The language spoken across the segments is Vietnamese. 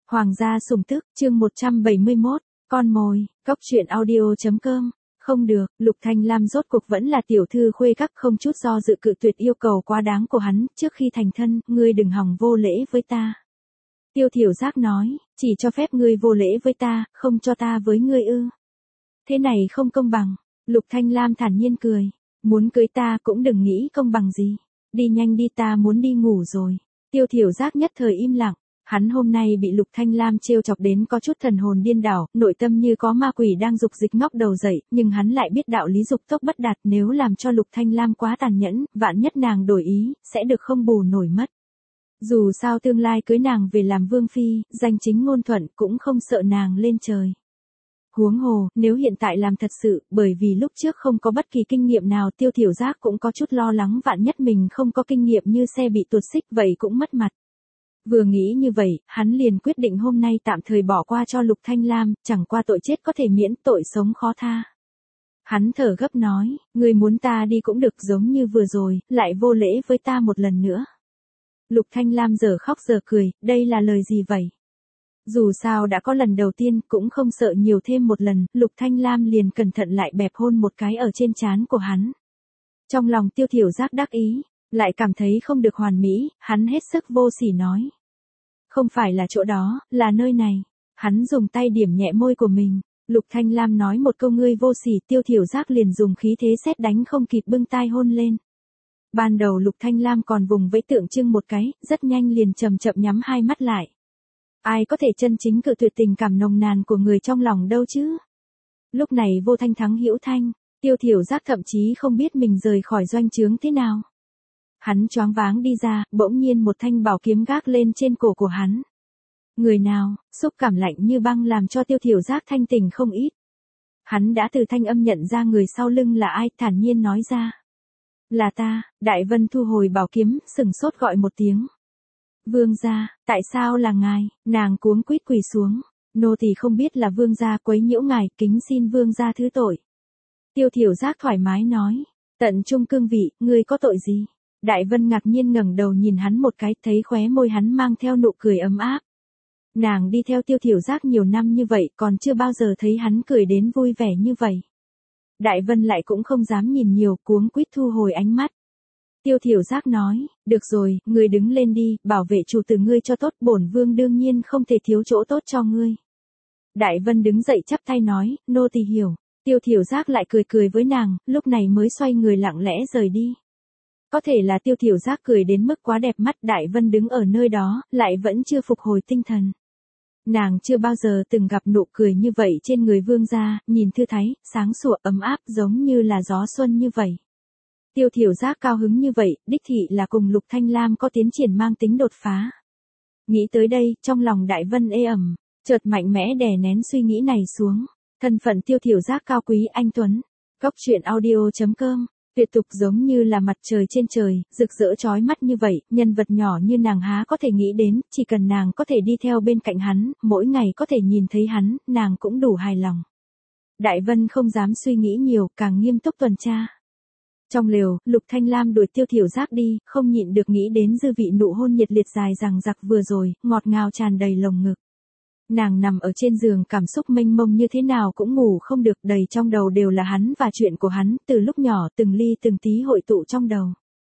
Hoàng gia sủng tức, chương 171, con mồi, cóc truyện audio.com. Không được, Lục Thanh Lam rốt cuộc vẫn là tiểu thư khuê các, không chút do dự cự tuyệt yêu cầu quá đáng của hắn, trước khi thành thân, ngươi đừng hòng vô lễ với ta. Tiêu Thiểu Giác nói, chỉ cho phép ngươi vô lễ với ta, không cho ta với ngươi ư? Thế này không công bằng. Lục Thanh Lam thản nhiên cười, muốn cưới ta cũng đừng nghĩ công bằng gì. Đi nhanh đi, ta muốn đi ngủ rồi. Tiêu Thiểu Giác nhất thời im lặng. Hắn hôm nay bị Lục Thanh Lam trêu chọc đến có chút thần hồn điên đảo, nội tâm như có ma quỷ đang dục dịch ngóc đầu dậy, nhưng hắn lại biết đạo lý dục tốc bất đạt, nếu làm cho Lục Thanh Lam quá tàn nhẫn, vạn nhất nàng đổi ý, sẽ được không bù nổi mất. Dù sao tương lai cưới nàng về làm vương phi, danh chính ngôn thuận cũng không sợ nàng lên trời. Huống hồ, nếu hiện tại làm thật sự, bởi vì lúc trước không có bất kỳ kinh nghiệm nào, Tiêu Thiểu Giác cũng có chút lo lắng vạn nhất mình không có kinh nghiệm như xe bị tuột xích vậy cũng mất mặt. Vừa nghĩ như vậy, hắn liền quyết định hôm nay tạm thời bỏ qua cho Lục Thanh Lam, chẳng qua tội chết có thể miễn, tội sống khó tha. Hắn thở gấp nói, ngươi muốn ta đi cũng được, giống như vừa rồi, lại vô lễ với ta một lần nữa. Lục Thanh Lam giờ khóc giờ cười, đây là lời gì vậy? Dù sao đã có lần đầu tiên, cũng không sợ nhiều thêm một lần, Lục Thanh Lam liền cẩn thận lại bẹp hôn một cái ở trên trán của hắn. Trong lòng Tiêu Thiểu Giác đắc ý, lại cảm thấy không được hoàn mỹ, hắn hết sức vô sỉ nói. Không phải là chỗ đó, là nơi này. Hắn dùng tay điểm nhẹ môi của mình. Lục Thanh Lam nói một câu ngươi vô sỉ, Tiêu Thiểu Giác liền dùng khí thế sét đánh không kịp bưng tai hôn lên. Ban đầu Lục Thanh Lam còn vùng vẫy tượng trưng một cái, rất nhanh liền chậm chậm nhắm hai mắt lại. Ai có thể chân chính cự tuyệt tình cảm nồng nàn của người trong lòng đâu chứ? Lúc này vô thanh thắng hữu thanh, Tiêu Thiểu Giác thậm chí không biết mình rời khỏi doanh trướng thế nào. Hắn choáng váng đi ra, bỗng nhiên một thanh bảo kiếm gác lên trên cổ của hắn. Người nào, xúc cảm lạnh như băng làm cho Tiêu Thiểu Giác thanh tỉnh không ít. Hắn đã từ thanh âm nhận ra người sau lưng là ai, thản nhiên nói ra. Là ta. Đại Vân thu hồi bảo kiếm, sừng sốt gọi một tiếng. Vương gia, tại sao là ngài? Nàng cuống quýt quỳ xuống. Nô tỳ không biết là vương gia quấy nhiễu ngài, kính xin vương gia thứ tội. Tiêu Thiểu Giác thoải mái nói. Tận trung cương vị, ngươi có tội gì? Đại Vân ngạc nhiên ngẩng đầu nhìn hắn một cái, thấy khóe môi hắn mang theo nụ cười ấm áp. Nàng đi theo Tiêu Thiểu Giác nhiều năm như vậy, còn chưa bao giờ thấy hắn cười đến vui vẻ như vậy. Đại Vân lại cũng không dám nhìn nhiều, cuống quýt thu hồi ánh mắt. Tiêu Thiểu Giác nói, được rồi, ngươi đứng lên đi, bảo vệ chủ tử ngươi cho tốt, bổn vương đương nhiên không thể thiếu chỗ tốt cho ngươi. Đại Vân đứng dậy chắp tay nói, nô tỳ hiểu. Tiêu Thiểu Giác lại cười cười với nàng, lúc này mới xoay người lặng lẽ rời đi. Có thể là Tiêu Thiểu Giác cười đến mức quá đẹp mắt, Đại Vân đứng ở nơi đó, lại vẫn chưa phục hồi tinh thần. Nàng chưa bao giờ từng gặp nụ cười như vậy trên người vương gia, nhìn thư thái, sáng sủa ấm áp giống như là gió xuân như vậy. Tiêu Thiểu Giác cao hứng như vậy, đích thị là cùng Lục Thanh Lam có tiến triển mang tính đột phá. Nghĩ tới đây, trong lòng Đại Vân ê ẩm, chợt mạnh mẽ đè nén suy nghĩ này xuống. Thân phận Tiêu Thiểu Giác cao quý anh tuấn. Cóc truyện audio.com. Tuyệt tục giống như là mặt trời trên trời, rực rỡ chói mắt như vậy, nhân vật nhỏ như nàng há có thể nghĩ đến, chỉ cần nàng có thể đi theo bên cạnh hắn, mỗi ngày có thể nhìn thấy hắn, nàng cũng đủ hài lòng. Đại Vân không dám suy nghĩ nhiều, càng nghiêm túc tuần tra. Trong lều, Lục Thanh Lam đuổi Tiêu Thiểu Giác đi, không nhịn được nghĩ đến dư vị nụ hôn nhiệt liệt dài dằng dặc vừa rồi, ngọt ngào tràn đầy lồng ngực. Nàng nằm ở trên giường cảm xúc mênh mông như thế nào cũng ngủ không được, đầy trong đầu đều là hắn và chuyện của hắn, từ lúc nhỏ từng ly từng tí hội tụ trong đầu.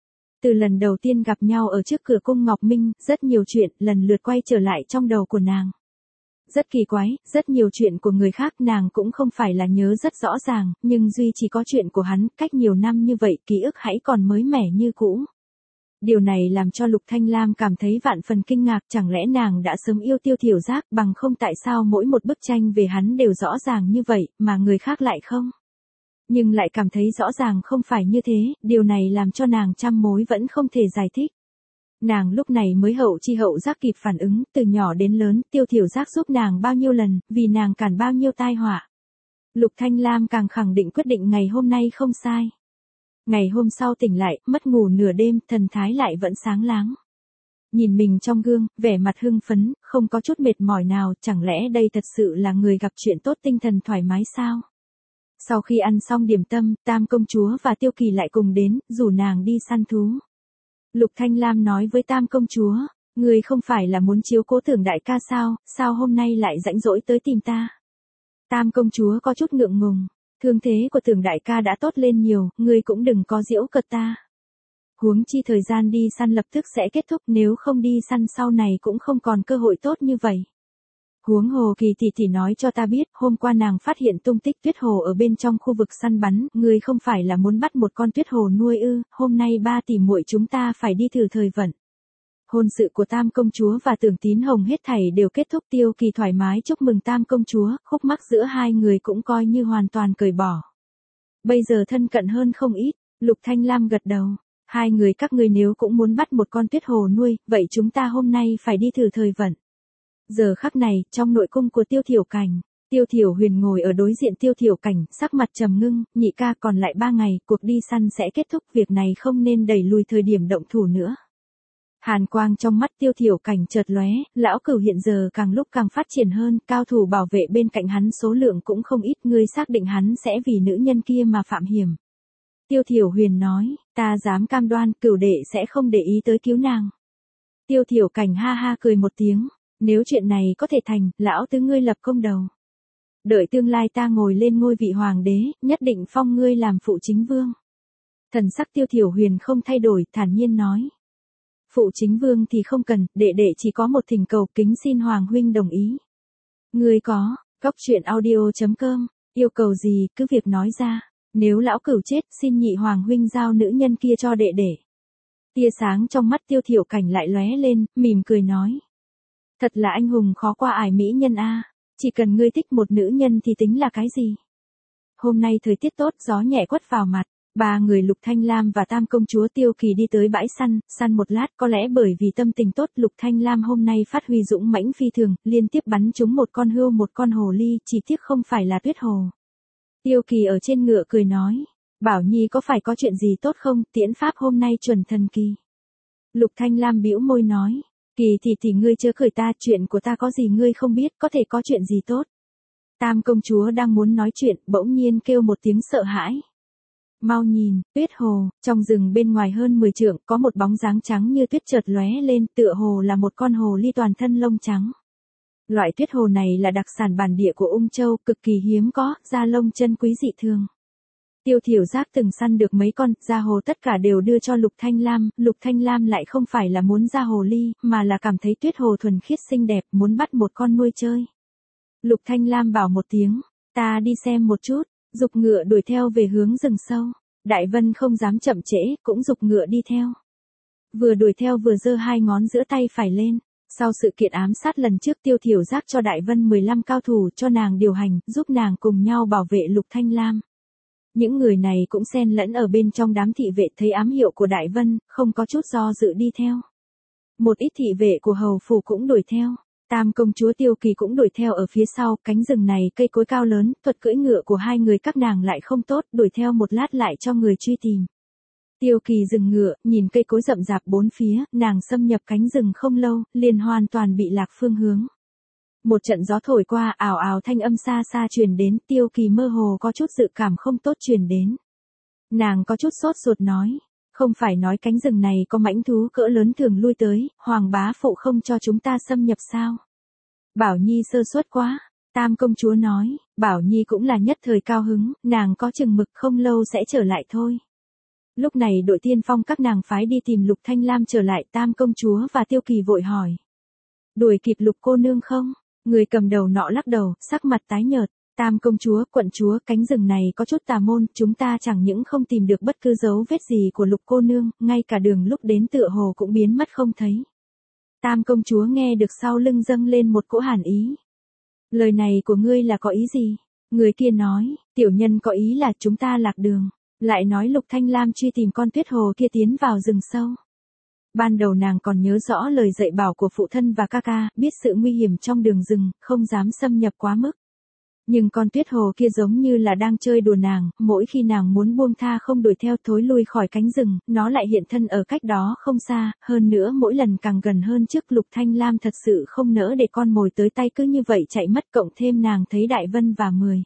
Từ lần đầu tiên gặp nhau ở trước cửa cung Ngọc Minh, rất nhiều chuyện lần lượt quay trở lại trong đầu của nàng. Rất kỳ quái, rất nhiều chuyện của người khác nàng cũng không phải là nhớ rất rõ ràng, nhưng duy chỉ có chuyện của hắn, cách nhiều năm như vậy ký ức hãy còn mới mẻ như cũ. Điều này làm cho Lục Thanh Lam cảm thấy vạn phần kinh ngạc, chẳng lẽ nàng đã sớm yêu Tiêu Thiểu Giác, bằng không tại sao mỗi một bức tranh về hắn đều rõ ràng như vậy, mà người khác lại không? Nhưng lại cảm thấy rõ ràng không phải như thế, điều này làm cho nàng trăm mối vẫn không thể giải thích. Nàng lúc này mới hậu chi hậu giác kịp phản ứng, từ nhỏ đến lớn, Tiêu Thiểu Giác giúp nàng bao nhiêu lần, vì nàng cản bao nhiêu tai họa. Lục Thanh Lam càng khẳng định quyết định ngày hôm nay không sai. Ngày hôm sau tỉnh lại, mất ngủ nửa đêm, thần thái lại vẫn sáng láng. Nhìn mình trong gương, vẻ mặt hưng phấn, không có chút mệt mỏi nào, chẳng lẽ đây thật sự là người gặp chuyện tốt, tinh thần thoải mái sao? Sau khi ăn xong điểm tâm, Tam công chúa và Tiêu Kỳ lại cùng đến, rủ nàng đi săn thú. Lục Thanh Lam nói với Tam công chúa, Ngươi không phải là muốn chiếu cố Tưởng đại ca sao, sao hôm nay lại rảnh rỗi tới tìm ta? Tam công chúa có chút ngượng ngùng, thương thế của Tưởng đại ca đã tốt lên nhiều, ngươi cũng đừng có giễu cợt ta. Huống chi thời gian đi săn lập tức sẽ kết thúc, nếu không đi săn sau này cũng không còn cơ hội tốt như vậy. Huống hồ Kỳ tỷ nói cho ta biết, hôm qua nàng phát hiện tung tích tuyết hồ ở bên trong khu vực săn bắn, ngươi không phải là muốn bắt một con tuyết hồ nuôi ư? Hôm nay ba tỷ muội chúng ta phải đi thử thời vận. Hôn sự của Tam công chúa và Tưởng Tín Hồng hết thảy đều kết thúc, Tiêu Kỳ thoải mái chúc mừng Tam công chúa, khúc mắc giữa hai người cũng coi như hoàn toàn cởi bỏ. Bây giờ thân cận hơn không ít, Lục Thanh Lam gật đầu. Hai người các ngươi nếu cũng muốn bắt một con tuyết hồ nuôi, vậy chúng ta hôm nay phải đi thử thời vận. Giờ khắc này, trong nội cung của Tiêu Thiểu Cảnh, Tiêu Thiểu Huyền ngồi ở đối diện Tiêu Thiểu Cảnh, sắc mặt trầm ngưng, nhị ca còn lại 3 ngày, cuộc đi săn sẽ kết thúc, việc này không nên đẩy lùi thời điểm động thủ nữa. Hàn quang trong mắt Tiêu Thiểu Cảnh chợt lóe, lão cửu hiện giờ càng lúc càng phát triển hơn, cao thủ bảo vệ bên cạnh hắn số lượng cũng không ít, ngươi xác định hắn sẽ vì nữ nhân kia mà phạm hiểm. Tiêu Thiểu Huyền nói, ta dám cam đoan cửu đệ sẽ không để ý tới cứu nàng. Tiêu Thiểu Cảnh ha ha cười một tiếng, nếu chuyện này có thể thành, lão tứ ngươi lập công đầu. Đợi tương lai ta ngồi lên ngôi vị hoàng đế, nhất định phong ngươi làm phụ chính vương. Thần sắc Tiêu Thiểu Huyền không thay đổi, thản nhiên nói. Phụ chính vương thì không cần, đệ đệ chỉ có một thỉnh cầu, kính xin hoàng huynh đồng ý. Ngươi có, goctruyện.audio.com, yêu cầu gì cứ việc nói ra, nếu lão cửu chết xin nhị hoàng huynh giao nữ nhân kia cho đệ đệ. Tia sáng trong mắt Tiêu Thiểu Cảnh lại lóe lên, mỉm cười nói. Thật là anh hùng khó qua ải mỹ nhân a, chỉ cần ngươi thích một nữ nhân thì tính là cái gì. Hôm nay thời tiết tốt, gió nhẹ quất vào mặt. Ba người Lục Thanh Lam và Tam công chúa Tiêu Kỳ đi tới bãi săn một lát, có lẽ bởi vì tâm tình tốt, Lục Thanh Lam hôm nay phát huy dũng mãnh phi thường, liên tiếp bắn trúng một con hươu một con hồ ly, chỉ tiếc không phải là tuyết hồ. Tiêu Kỳ ở trên ngựa cười nói, Bảo Nhi có phải có chuyện gì tốt không, tiễn pháp hôm nay chuẩn thần kỳ. Lục Thanh Lam bĩu môi nói, Kỳ thì ngươi chưa cười ta, chuyện của ta có gì ngươi không biết, có thể có chuyện gì tốt. Tam công chúa đang muốn nói chuyện, bỗng nhiên kêu một tiếng sợ hãi. Mau nhìn, tuyết hồ, trong rừng bên ngoài hơn 10 trượng, có một bóng dáng trắng như tuyết chợt lóe lên, tựa hồ là một con hồ ly toàn thân lông trắng. Loại tuyết hồ này là đặc sản bản địa của Ung Châu, cực kỳ hiếm có, da lông chân quý dị thường. Tiêu Thiểu Giác từng săn được mấy con, da hồ tất cả đều đưa cho Lục Thanh Lam lại không phải là muốn da hồ ly, mà là cảm thấy tuyết hồ thuần khiết xinh đẹp, muốn bắt một con nuôi chơi. Lục Thanh Lam bảo một tiếng, ta đi xem một chút. Dục ngựa đuổi theo về hướng rừng sâu. Đại Vân không dám chậm trễ, cũng dục ngựa đi theo. Vừa đuổi theo vừa giơ hai ngón giữa tay phải lên. Sau sự kiện ám sát lần trước, Tiêu Thiểu Giác cho Đại Vân 15 cao thủ cho nàng điều hành, giúp nàng cùng nhau bảo vệ Lục Thanh Lam. Những người này cũng xen lẫn ở bên trong đám thị vệ, thấy ám hiệu của Đại Vân, không có chút do dự đi theo. Một ít thị vệ của hầu phủ cũng đuổi theo. Tam công chúa Tiêu Kỳ cũng đuổi theo ở phía sau, cánh rừng này cây cối cao lớn, thuật cưỡi ngựa của hai người các nàng lại không tốt, đuổi theo một lát lại cho người truy tìm. Tiêu Kỳ dừng ngựa, nhìn cây cối rậm rạp bốn phía, nàng xâm nhập cánh rừng không lâu, liền hoàn toàn bị lạc phương hướng. Một trận gió thổi qua, ào ào thanh âm xa xa truyền đến, Tiêu Kỳ mơ hồ có chút dự cảm không tốt truyền đến. Nàng có chút sốt ruột nói. Không phải nói cánh rừng này có mãnh thú cỡ lớn thường lui tới, Hoàng bá phụ không cho chúng ta xâm nhập sao? Bảo Nhi sơ suất quá, Tam công chúa nói, Bảo Nhi cũng là nhất thời cao hứng, nàng có chừng mực không lâu sẽ trở lại thôi. Lúc này đội tiên phong các nàng phái đi tìm Lục Thanh Lam trở lại, Tam công chúa và Tiêu Kỳ vội hỏi. Đuổi kịp Lục cô nương không? Người cầm đầu nọ lắc đầu, sắc mặt tái nhợt. Tam công chúa, quận chúa, cánh rừng này có chút tà môn, chúng ta chẳng những không tìm được bất cứ dấu vết gì của Lục cô nương, ngay cả đường lúc đến tựa hồ cũng biến mất không thấy. Tam công chúa nghe được sau lưng dâng lên một cỗ hàn ý. Lời này của ngươi là có ý gì? Người kia nói, tiểu nhân có ý là chúng ta lạc đường, lại nói Lục Thanh Lam truy tìm con tuyết hồ kia tiến vào rừng sâu. Ban đầu nàng còn nhớ rõ lời dạy bảo của phụ thân và ca ca, biết sự nguy hiểm trong đường rừng, không dám xâm nhập quá mức. Nhưng con tuyết hồ kia giống như là đang chơi đùa nàng, mỗi khi nàng muốn buông tha không đuổi theo thối lui khỏi cánh rừng, nó lại hiện thân ở cách đó không xa, hơn nữa mỗi lần càng gần hơn trước. Lục Thanh Lam thật sự không nỡ để con mồi tới tay cứ như vậy chạy mất, cộng thêm nàng thấy Đại Vân và 10.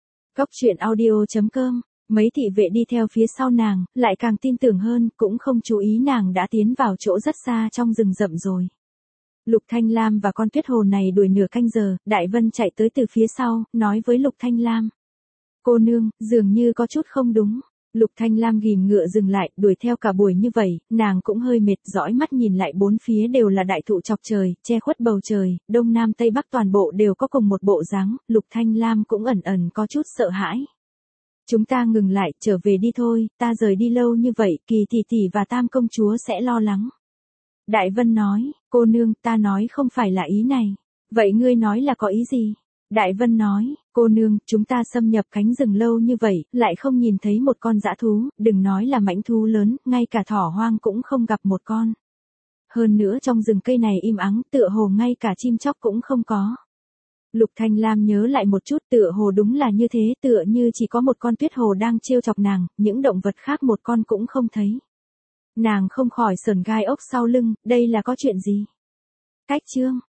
Goctruyện.audio.com, mấy thị vệ đi theo phía sau nàng, lại càng tin tưởng hơn, cũng không chú ý nàng đã tiến vào chỗ rất xa trong rừng rậm rồi. Lục Thanh Lam và con tuyết hồ này đuổi nửa canh giờ, Đại Vân chạy tới từ phía sau, nói với Lục Thanh Lam. Cô nương, dường như có chút không đúng. Lục Thanh Lam ghìm ngựa dừng lại, đuổi theo cả buổi như vậy, nàng cũng hơi mệt, dõi mắt nhìn lại bốn phía đều là đại thụ chọc trời, che khuất bầu trời, đông nam tây bắc toàn bộ đều có cùng một bộ dáng, Lục Thanh Lam cũng ẩn ẩn có chút sợ hãi. Chúng ta ngừng lại, trở về đi thôi, ta rời đi lâu như vậy, Kỳ tỷ tỷ và Tam công chúa sẽ lo lắng. Đại Vân nói, cô nương, ta nói không phải là ý này. Vậy ngươi nói là có ý gì? Đại Vân nói, cô nương, chúng ta xâm nhập cánh rừng lâu như vậy, lại không nhìn thấy một con dã thú, đừng nói là mãnh thú lớn, ngay cả thỏ hoang cũng không gặp một con. Hơn nữa trong rừng cây này im ắng, tựa hồ ngay cả chim chóc cũng không có. Lục Thanh Lam nhớ lại một chút, tựa hồ đúng là như thế, tựa như chỉ có một con tuyết hồ đang trêu chọc nàng, những động vật khác một con cũng không thấy. Nàng không khỏi sởn gai ốc sau lưng, đây là có chuyện gì? Cách chương